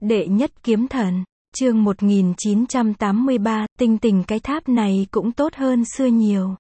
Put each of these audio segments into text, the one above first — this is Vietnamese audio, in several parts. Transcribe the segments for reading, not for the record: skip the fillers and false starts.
Đệ nhất kiếm thần, chương 1983, tinh tình cái tháp này cũng tốt hơn xưa nhiều.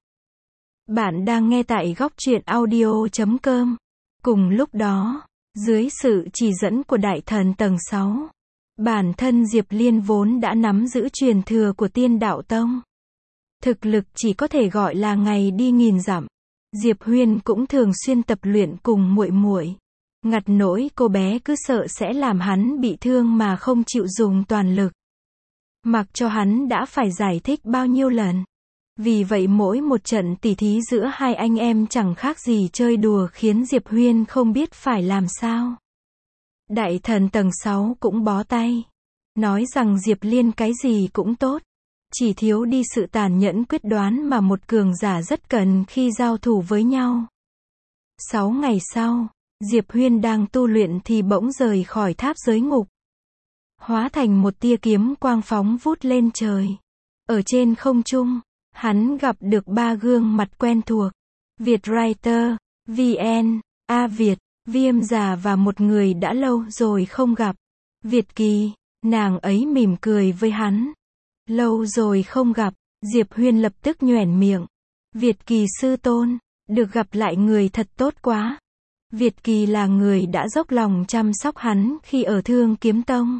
Bạn đang nghe tại góc truyện audio.com. Cùng lúc đó, dưới sự chỉ dẫn của đại thần tầng 6, bản thân Diệp Liên vốn đã nắm giữ truyền thừa của Tiên Đạo Tông. Thực lực chỉ có thể gọi là ngày đi nghìn dặm. Diệp Huyên cũng thường xuyên tập luyện cùng muội muội. Ngặt nỗi cô bé cứ sợ sẽ làm hắn bị thương mà không chịu dùng toàn lực. Mặc cho hắn đã phải giải thích bao nhiêu lần. Vì vậy mỗi một trận tỉ thí giữa hai anh em chẳng khác gì chơi đùa khiến Diệp Huyên không biết phải làm sao. Đại thần tầng 6 cũng bó tay. Nói rằng Diệp Liên cái gì cũng tốt. Chỉ thiếu đi sự tàn nhẫn quyết đoán mà một cường giả rất cần khi giao thủ với nhau. 6 ngày sau, Diệp Huyên đang tu luyện thì bỗng rời khỏi tháp giới ngục. Hóa thành một tia kiếm quang phóng vút lên trời. Ở trên không trung, hắn gặp được ba gương mặt quen thuộc. Vietwriter, VN, A Việt, Viêm Già và một người đã lâu rồi không gặp. Việt Kỳ, nàng ấy mỉm cười với hắn. Lâu rồi không gặp, Diệp Huyên lập tức nhoẻn miệng. Việt Kỳ sư tôn, được gặp lại người thật tốt quá. Việt Kỳ là người đã dốc lòng chăm sóc hắn khi ở Thương Kiếm Tông.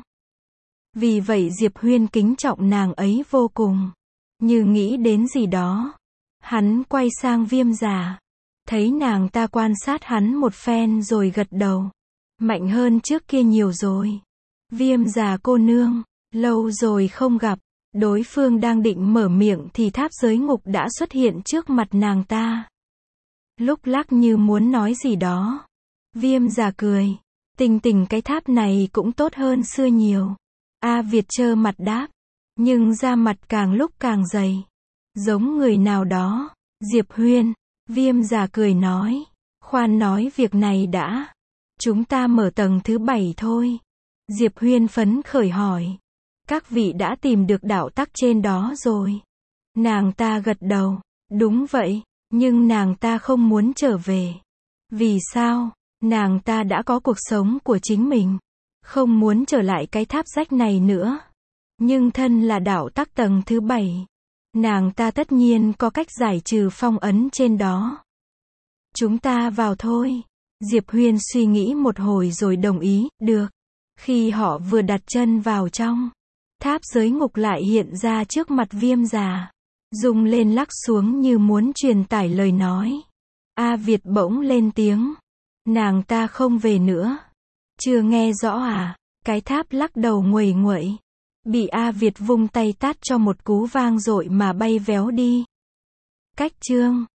Vì vậy Diệp Huyên kính trọng nàng ấy vô cùng. Như nghĩ đến gì đó, hắn quay sang Viêm Già. Thấy nàng ta quan sát hắn một phen rồi gật đầu. Mạnh hơn trước kia nhiều rồi. Viêm Già cô nương, lâu rồi không gặp. Đối phương đang định mở miệng thì tháp giới ngục đã xuất hiện trước mặt nàng ta. Lúc lắc như muốn nói gì đó. Viêm Già cười. Tình cái tháp này cũng tốt hơn xưa nhiều. A Việt trơ mặt đáp. Nhưng da mặt càng lúc càng dày. Giống người nào đó. Diệp Huyên. Viêm Già cười nói. Khoan nói việc này đã. Chúng ta mở tầng thứ 7 thôi. Diệp Huyên phấn khởi hỏi. Các vị đã tìm được đạo tắc trên đó rồi. Nàng ta gật đầu. Đúng vậy. Nhưng nàng ta không muốn trở về. Vì sao? Nàng ta đã có cuộc sống của chính mình. Không muốn trở lại cái tháp rách này nữa. Nhưng thân là đạo tắc tầng thứ 7. Nàng ta tất nhiên có cách giải trừ phong ấn trên đó. Chúng ta vào thôi. Diệp Huyên suy nghĩ một hồi rồi đồng ý, được. Khi họ vừa đặt chân vào trong, tháp giới ngục lại hiện ra trước mặt Viêm Già. Rung lên lắc xuống như muốn truyền tải lời nói. A Việt bỗng lên tiếng. Nàng ta không về nữa. Chưa nghe rõ à? Cái tháp lắc đầu nguầy nguậy. Bị A Việt vung tay tát cho một cú vang dội mà bay véo đi. Cách chương